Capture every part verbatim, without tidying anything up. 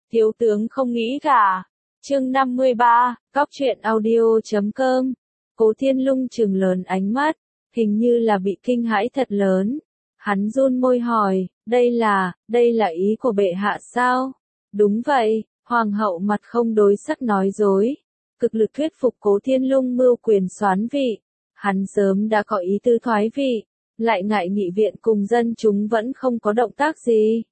Thiếu tướng không nghĩ cả. Chương năm mươi ba, Góc truyện audio chấm com. Cố Thiên Lung trừng lớn ánh mắt, hình như là bị kinh hãi thật lớn. Hắn run môi hỏi, đây là, đây là ý của bệ hạ sao? Đúng vậy, hoàng hậu mặt không đối sắc nói dối. Cực lực thuyết phục Cố Thiên Lung mưu quyền soán vị. Hắn sớm đã có ý tư thoái vị, lại ngại nghị viện cùng dân chúng vẫn không có động tác gì.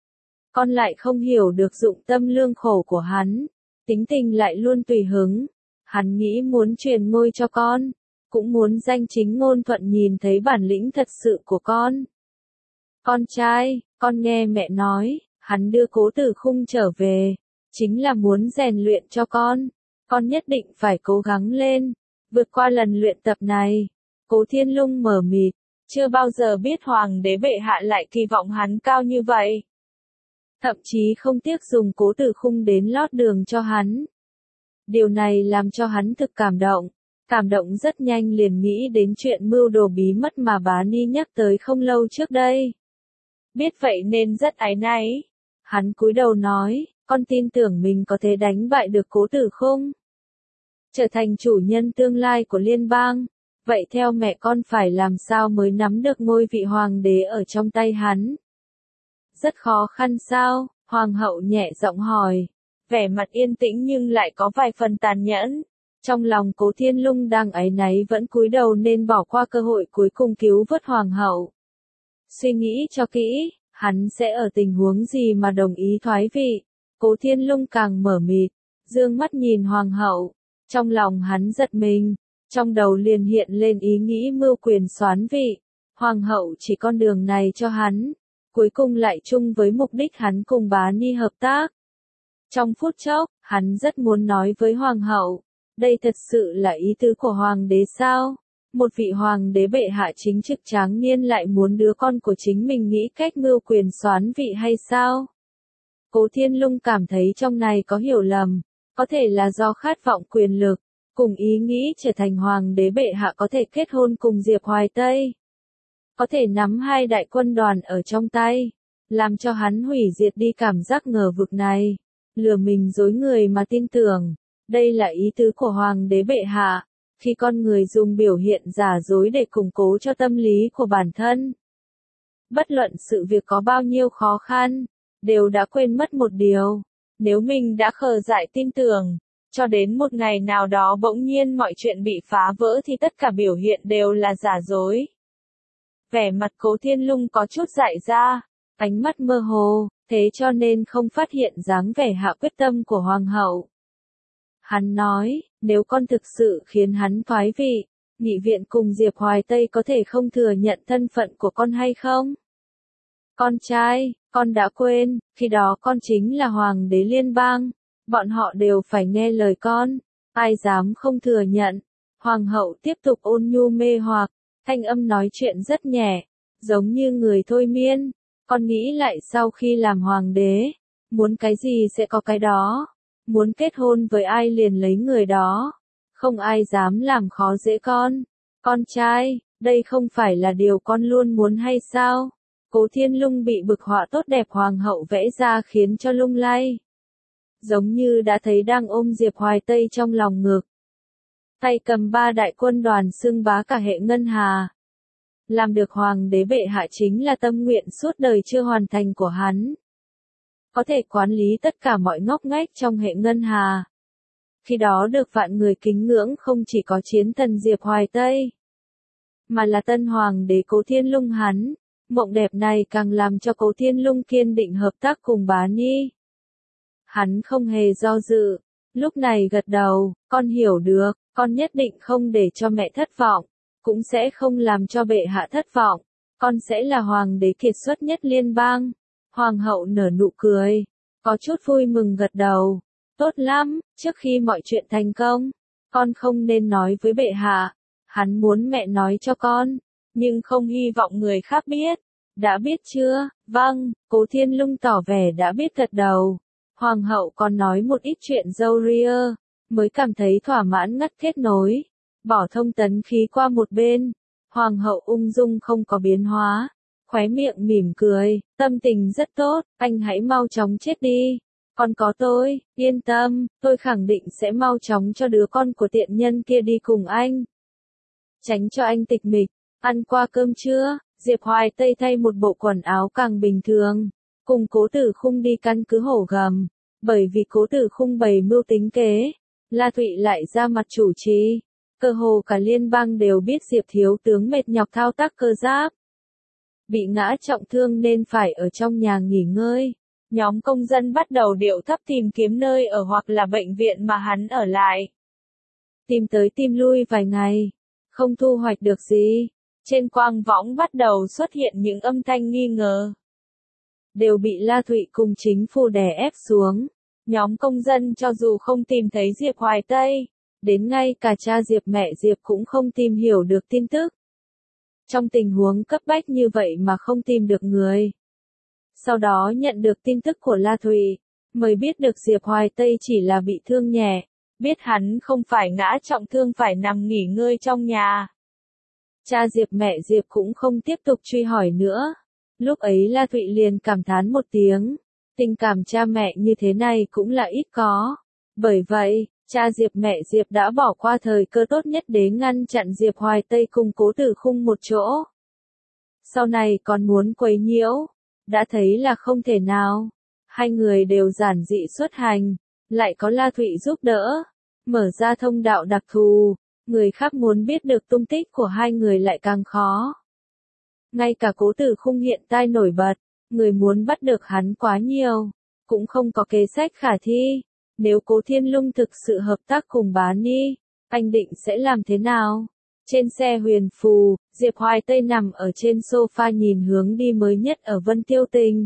Con lại không hiểu được dụng tâm lương khổ của hắn, tính tình lại luôn tùy hứng. Hắn nghĩ muốn truyền ngôi cho con, cũng muốn danh chính ngôn thuận nhìn thấy bản lĩnh thật sự của con. Con trai, con nghe mẹ nói, hắn đưa Cố Tử Khung trở về, chính là muốn rèn luyện cho con. Con nhất định phải cố gắng lên, vượt qua lần luyện tập này. Cố Thiên Lung mờ mịt, chưa bao giờ biết hoàng đế bệ hạ lại kỳ vọng hắn cao như vậy. Thậm chí không tiếc dùng Cố Tử Khung đến lót đường cho hắn. Điều này làm cho hắn thực cảm động. Cảm động rất nhanh liền nghĩ đến chuyện mưu đồ bí mật mà bá Ni nhắc tới không lâu trước đây. Biết vậy nên rất áy náy. Hắn cúi đầu nói, con tin tưởng mình có thể đánh bại được Cố Tử Khung, trở thành chủ nhân tương lai của liên bang. Vậy theo mẹ con phải làm sao mới nắm được ngôi vị hoàng đế ở trong tay hắn? Rất khó khăn sao? Hoàng hậu nhẹ giọng hỏi, vẻ mặt yên tĩnh nhưng lại có vài phần tàn nhẫn. Trong lòng Cố Thiên Lung đang áy náy vẫn cúi đầu nên bỏ qua cơ hội cuối cùng cứu vớt hoàng hậu. Suy nghĩ cho kỹ, hắn sẽ ở tình huống gì mà đồng ý thoái vị? Cố Thiên Lung càng mở mịt, dương mắt nhìn hoàng hậu. Trong lòng hắn giật mình, trong đầu liền hiện lên ý nghĩ mưu quyền soán vị. Hoàng hậu chỉ con đường này cho hắn, cuối cùng lại chung với mục đích hắn cùng bá Ni hợp tác. Trong phút chốc, hắn rất muốn nói với hoàng hậu, đây thật sự là ý tứ của hoàng đế sao? Một vị hoàng đế bệ hạ chính trực tráng niên lại muốn đứa con của chính mình nghĩ cách mưu quyền soán vị hay sao? Cố Thiên Lung cảm thấy trong này có hiểu lầm, có thể là do khát vọng quyền lực, cùng ý nghĩ trở thành hoàng đế bệ hạ có thể kết hôn cùng Diệp Hoài Tây. Có thể nắm hai đại quân đoàn ở trong tay, làm cho hắn hủy diệt đi cảm giác ngờ vực này, lừa mình dối người mà tin tưởng. Đây là ý tứ của hoàng đế bệ hạ, khi con người dùng biểu hiện giả dối để củng cố cho tâm lý của bản thân. Bất luận sự việc có bao nhiêu khó khăn, đều đã quên mất một điều. Nếu mình đã khờ dại tin tưởng, cho đến một ngày nào đó bỗng nhiên mọi chuyện bị phá vỡ thì tất cả biểu hiện đều là giả dối. Vẻ mặt Cố Thiên Lung có chút dại ra, ánh mắt mơ hồ, thế cho nên không phát hiện dáng vẻ hạ quyết tâm của hoàng hậu. Hắn nói, nếu con thực sự khiến hắn thoái vị, nghị viện cùng Diệp Hoài Tây có thể không thừa nhận thân phận của con hay không? Con trai, con đã quên, khi đó con chính là hoàng đế liên bang, bọn họ đều phải nghe lời con, ai dám không thừa nhận. Hoàng hậu tiếp tục ôn nhu mê hoặc, thanh âm nói chuyện rất nhẹ, giống như người thôi miên. Con nghĩ lại sau khi làm hoàng đế, muốn cái gì sẽ có cái đó, muốn kết hôn với ai liền lấy người đó, không ai dám làm khó dễ con. Con trai, đây không phải là điều con luôn muốn hay sao? Cố Thiên Lung bị bức họa tốt đẹp hoàng hậu vẽ ra khiến cho lung lay. Giống như đã thấy đang ôm Diệp Hoài Tây trong lòng ngực. Tay cầm ba đại quân đoàn xưng bá cả hệ ngân hà. Làm được hoàng đế bệ hạ chính là tâm nguyện suốt đời chưa hoàn thành của hắn. Có thể quản lý tất cả mọi ngóc ngách trong hệ ngân hà. Khi đó được vạn người kính ngưỡng không chỉ có chiến thần Diệp Hoài Tây, mà là tân hoàng đế Cố Thiên Lung hắn. Mộng đẹp này càng làm cho Cố Thiên Lung kiên định hợp tác cùng bá Ni. Hắn không hề do dự, lúc này gật đầu, con hiểu được, con nhất định không để cho mẹ thất vọng, cũng sẽ không làm cho bệ hạ thất vọng, con sẽ là hoàng đế kiệt xuất nhất liên bang. Hoàng hậu nở nụ cười, có chút vui mừng gật đầu, tốt lắm, trước khi mọi chuyện thành công, con không nên nói với bệ hạ, hắn muốn mẹ nói cho con, nhưng không hy vọng người khác biết. Đã biết chưa? Vâng, Cố Thiên Lung tỏ vẻ đã biết gật đầu. Hoàng hậu còn nói một ít chuyện dâu ria, mới cảm thấy thỏa mãn ngắt kết nối. Bỏ thông tấn khí qua một bên, hoàng hậu ung dung không có biến hóa, khóe miệng mỉm cười, tâm tình rất tốt, anh hãy mau chóng chết đi. Còn có tôi, yên tâm, tôi khẳng định sẽ mau chóng cho đứa con của tiện nhân kia đi cùng anh. Tránh cho anh tịch mịch. Ăn qua cơm trưa, Diệp Hoài Tây thay một bộ quần áo càng bình thường, cùng Cố Tử Khung đi căn cứ Hổ Gầm, bởi vì Cố Tử Khung bày mưu tính kế, La Thụy lại ra mặt chủ trì, cơ hồ cả liên bang đều biết Diệp thiếu tướng mệt nhọc thao tác cơ giáp, bị ngã trọng thương nên phải ở trong nhà nghỉ ngơi. Nhóm công dân bắt đầu điệu thấp tìm kiếm nơi ở hoặc là bệnh viện mà hắn ở lại. Tìm tới tìm lui vài ngày, không thu hoạch được gì. Trên quang võng bắt đầu xuất hiện những âm thanh nghi ngờ. Đều bị La Thụy cùng chính phủ đè ép xuống. Nhóm công dân cho dù không tìm thấy Diệp Hoài Tây, đến ngay cả cha Diệp mẹ Diệp cũng không tìm hiểu được tin tức. Trong tình huống cấp bách như vậy mà không tìm được người. Sau đó nhận được tin tức của La Thụy, mới biết được Diệp Hoài Tây chỉ là bị thương nhẹ, biết hắn không phải ngã trọng thương phải nằm nghỉ ngơi trong nhà. Cha Diệp mẹ Diệp cũng không tiếp tục truy hỏi nữa. Lúc ấy La Thụy liền cảm thán một tiếng, tình cảm cha mẹ như thế này cũng là ít có. Bởi vậy, cha Diệp mẹ Diệp đã bỏ qua thời cơ tốt nhất để ngăn chặn Diệp Hoài Tây cùng Cố Tử Khung một chỗ. Sau này còn muốn quấy nhiễu, đã thấy là không thể nào. Hai người đều giản dị xuất hành, lại có La Thụy giúp đỡ, mở ra thông đạo đặc thù. Người khác muốn biết được tung tích của hai người lại càng khó. Ngay cả Cố Tử Khung hiện tại nổi bật, người muốn bắt được hắn quá nhiều, cũng không có kế sách khả thi. Nếu Cố Thiên Lung thực sự hợp tác cùng Bá Ni, anh định sẽ làm thế nào? Trên xe huyền phù, Diệp Hoài Tây nằm ở trên sofa nhìn hướng đi mới nhất ở Vân Tiêu Tình.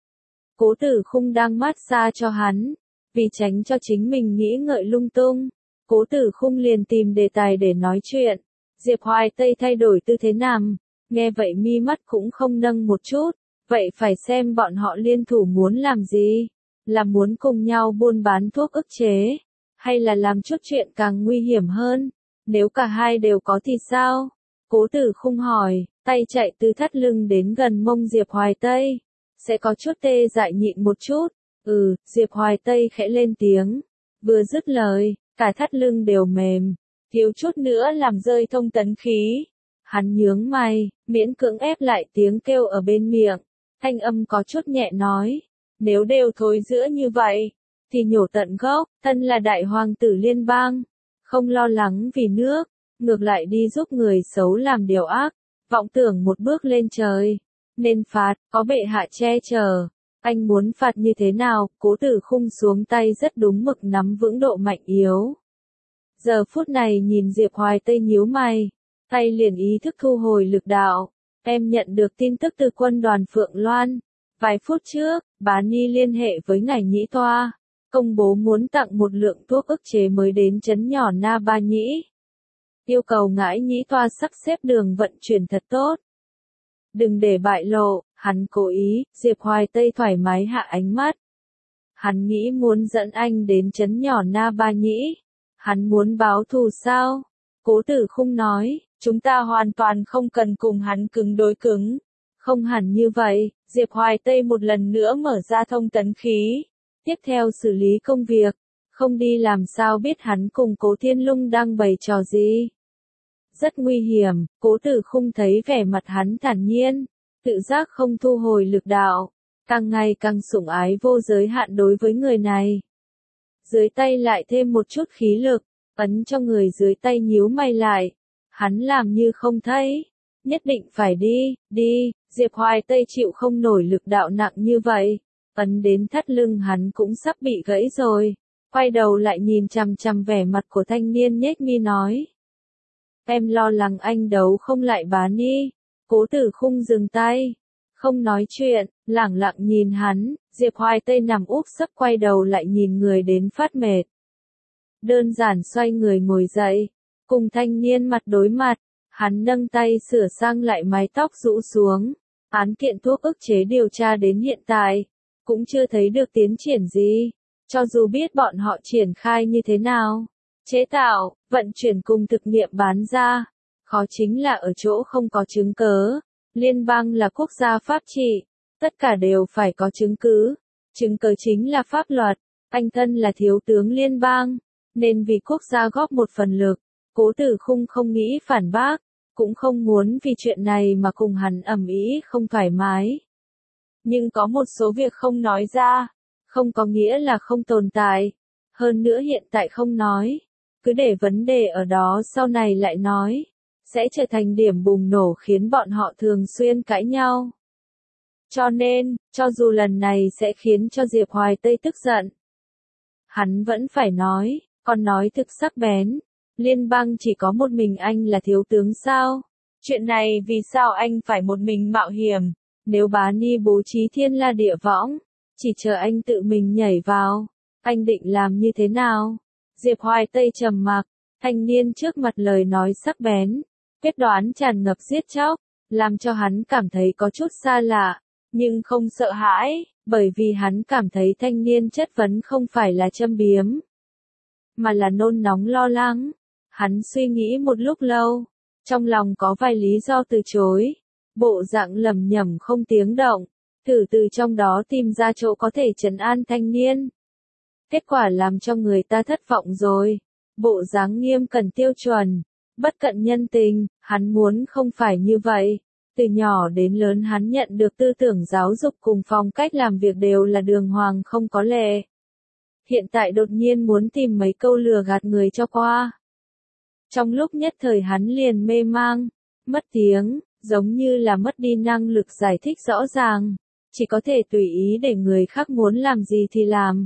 Cố Tử Khung đang massage cho hắn, vì tránh cho chính mình nghĩ ngợi lung tung. Cố Tử Khung liền tìm đề tài để nói chuyện. Diệp Hoài Tây thay đổi tư thế nằm, nghe vậy mi mắt cũng không nâng một chút. Vậy phải xem bọn họ liên thủ muốn làm gì? Là muốn cùng nhau buôn bán thuốc ức chế? Hay là làm chút chuyện càng nguy hiểm hơn? Nếu cả hai đều có thì sao? Cố Tử Khung hỏi, tay chạy từ thắt lưng đến gần mông Diệp Hoài Tây. Sẽ có chút tê dại nhịn một chút. Ừ, Diệp Hoài Tây khẽ lên tiếng. Vừa dứt lời, cả thắt lưng đều mềm, thiếu chút nữa làm rơi thông tấn khí. Hắn nhướng mày, miễn cưỡng ép lại tiếng kêu ở bên miệng, thanh âm có chút nhẹ nói, nếu đều thối giữa như vậy, thì nhổ tận gốc. Thân là đại hoàng tử liên bang, không lo lắng vì nước, ngược lại đi giúp người xấu làm điều ác, vọng tưởng một bước lên trời, nên phạt, có bệ hạ che chở. Anh muốn phạt như thế nào? Cố Tử Khung xuống tay rất đúng mực nắm vững độ mạnh yếu. Giờ phút này nhìn Diệp Hoài Tây nhíu mày, tay liền ý thức thu hồi lực đạo. Em nhận được tin tức từ quân đoàn Phượng Loan. Vài phút trước, Bá Ni liên hệ với ngài Nhĩ Toa, công bố muốn tặng một lượng thuốc ức chế mới đến trấn nhỏ Na Ba Nhĩ. Yêu cầu ngài Nhĩ Toa sắp xếp đường vận chuyển thật tốt. Đừng để bại lộ. Hắn cố ý. Diệp Hoài Tây thoải mái hạ ánh mắt. Hắn nghĩ muốn dẫn anh đến trấn nhỏ Na Ba Nhĩ. Hắn muốn báo thù sao? Cố Tử Khung nói, chúng ta hoàn toàn không cần cùng hắn cứng đối cứng. Không hẳn như vậy. Diệp Hoài Tây một lần nữa mở ra thông tấn khí. Tiếp theo xử lý công việc. Không đi làm sao biết hắn cùng Cố Thiên Lung đang bày trò gì. Rất nguy hiểm. Cố Tử Khung thấy vẻ mặt hắn thản nhiên, tự giác không thu hồi lực đạo, càng ngày càng sủng ái vô giới hạn đối với người này. Dưới tay lại thêm một chút khí lực, ấn cho người dưới tay nhíu mày lại. Hắn làm như không thấy, nhất định phải đi, đi. Diệp Hoài Tây chịu không nổi lực đạo nặng như vậy, ấn đến thắt lưng hắn cũng sắp bị gãy rồi. Quay đầu lại nhìn chằm chằm vẻ mặt của thanh niên nhếch mi nói, em lo lắng anh đấu không lại Bá Ni. Cố Tử Khung dừng tay, không nói chuyện, lẳng lặng nhìn hắn. Diệp Hoài Tây nằm úp sấp quay đầu lại nhìn người đến phát mệt. Đơn giản xoay người ngồi dậy, cùng thanh niên mặt đối mặt, hắn nâng tay sửa sang lại mái tóc rũ xuống. Án kiện thuốc ức chế điều tra đến hiện tại, cũng chưa thấy được tiến triển gì, cho dù biết bọn họ triển khai như thế nào, chế tạo, vận chuyển cùng thực nghiệm bán ra. Khó chính là ở chỗ không có chứng cớ. Liên bang là quốc gia pháp trị, tất cả đều phải có chứng cứ. Chứng cớ chính là pháp luật, anh thân là thiếu tướng liên bang, nên vì quốc gia góp một phần lực, Cố Tử Khung không nghĩ phản bác, cũng không muốn vì chuyện này mà cùng hắn ầm ĩ không thoải mái. Nhưng có một số việc không nói ra, không có nghĩa là không tồn tại, hơn nữa hiện tại không nói, cứ để vấn đề ở đó sau này lại nói, sẽ trở thành điểm bùng nổ khiến bọn họ thường xuyên cãi nhau. Cho nên, cho dù lần này sẽ khiến cho Diệp Hoài Tây tức giận, hắn vẫn phải nói, còn nói thực sắc bén, liên bang chỉ có một mình anh là thiếu tướng sao? Chuyện này vì sao anh phải một mình mạo hiểm? Nếu Bá Ni bố trí thiên la địa võng, chỉ chờ anh tự mình nhảy vào, anh định làm như thế nào? Diệp Hoài Tây trầm mặc, thanh niên trước mặt lời nói sắc bén, quyết đoán tràn ngập giết chóc, làm cho hắn cảm thấy có chút xa lạ, nhưng không sợ hãi, bởi vì hắn cảm thấy thanh niên chất vấn không phải là châm biếm, mà là nôn nóng lo lắng. Hắn suy nghĩ một lúc lâu, trong lòng có vài lý do từ chối, bộ dạng lẩm nhẩm không tiếng động, thử từ trong đó tìm ra chỗ có thể trấn an thanh niên. Kết quả làm cho người ta thất vọng rồi, bộ dáng nghiêm cẩn tiêu chuẩn, bất cận nhân tình, hắn muốn không phải như vậy. Từ nhỏ đến lớn hắn nhận được tư tưởng giáo dục cùng phong cách làm việc đều là đường hoàng không có lệ. Hiện tại đột nhiên muốn tìm mấy câu lừa gạt người cho qua. Trong lúc nhất thời hắn liền mê mang, mất tiếng, giống như là mất đi năng lực giải thích rõ ràng, chỉ có thể tùy ý để người khác muốn làm gì thì làm.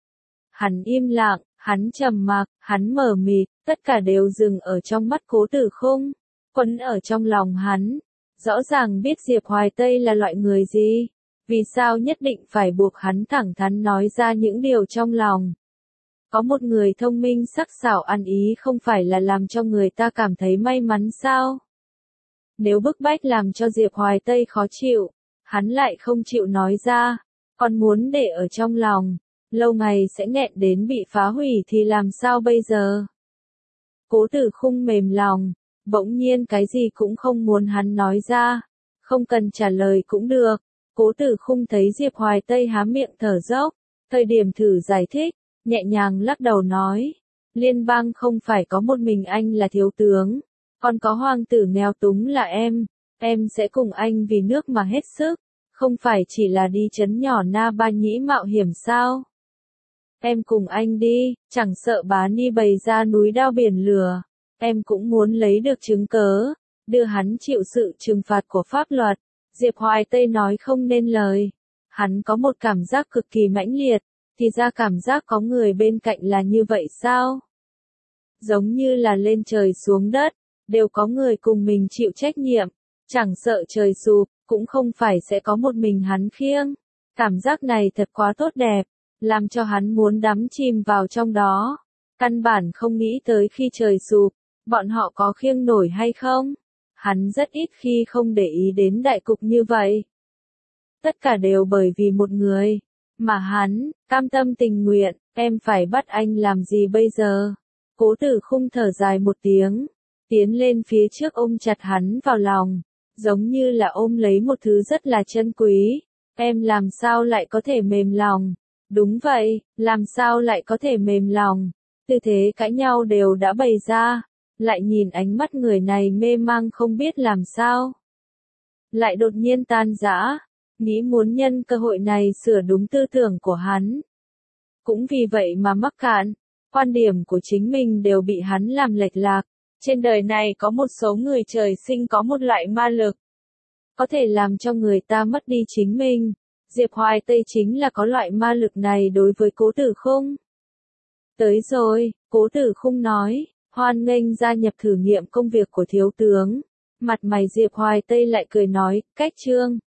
Hắn im lặng, hắn trầm mặc, hắn mờ mịt, tất cả đều dừng ở trong mắt Cố Tử Khung, quấn ở trong lòng hắn. Rõ ràng biết Diệp Hoài Tây là loại người gì, vì sao nhất định phải buộc hắn thẳng thắn nói ra những điều trong lòng. Có một người thông minh sắc sảo ăn ý không phải là làm cho người ta cảm thấy may mắn sao? Nếu bức bách làm cho Diệp Hoài Tây khó chịu, hắn lại không chịu nói ra, còn muốn để ở trong lòng, lâu ngày sẽ nghẹn đến bị phá hủy thì làm sao bây giờ? Cố Tử Khung mềm lòng, bỗng nhiên cái gì cũng không muốn hắn nói ra, không cần trả lời cũng được. Cố Tử Khung thấy Diệp Hoài Tây há miệng thở dốc, thời điểm thử giải thích, nhẹ nhàng lắc đầu nói, liên bang không phải có một mình anh là thiếu tướng, còn có hoàng tử nghèo túng là em, em sẽ cùng anh vì nước mà hết sức, không phải chỉ là đi trấn nhỏ Na Ba Nhĩ mạo hiểm sao? Em cùng anh đi, chẳng sợ Bá Ni bày ra núi đao biển lửa, em cũng muốn lấy được chứng cớ, đưa hắn chịu sự trừng phạt của pháp luật. Diệp Hoài Tây nói không nên lời, hắn có một cảm giác cực kỳ mãnh liệt, thì ra cảm giác có người bên cạnh là như vậy sao? Giống như là lên trời xuống đất, đều có người cùng mình chịu trách nhiệm, chẳng sợ trời sụp, cũng không phải sẽ có một mình hắn khiêng. Cảm giác này thật quá tốt đẹp, làm cho hắn muốn đắm chìm vào trong đó. Căn bản không nghĩ tới khi trời sụp, bọn họ có khiêng nổi hay không? Hắn rất ít khi không để ý đến đại cục như vậy. Tất cả đều bởi vì một người, mà hắn, cam tâm tình nguyện, em phải bắt anh làm gì bây giờ? Cố Tử Khung thở dài một tiếng, tiến lên phía trước ôm chặt hắn vào lòng, giống như là ôm lấy một thứ rất là chân quý. Em làm sao lại có thể mềm lòng? Đúng vậy, làm sao lại có thể mềm lòng? Tư thế cãi nhau đều đã bày ra, lại nhìn ánh mắt người này mê mang không biết làm sao. Lại đột nhiên tan rã, nghĩ muốn nhân cơ hội này sửa đúng tư tưởng của hắn. Cũng vì vậy mà mắc cạn, quan điểm của chính mình đều bị hắn làm lệch lạc. Trên đời này có một số người trời sinh có một loại ma lực, có thể làm cho người ta mất đi chính mình. Diệp Hoài Tây chính là có loại ma lực này đối với Cố Tử Khung. Tới rồi, Cố Tử Khung nói, hoan nghênh gia nhập thử nghiệm công việc của thiếu tướng. Mặt mày Diệp Hoài Tây lại cười nói, cách trương.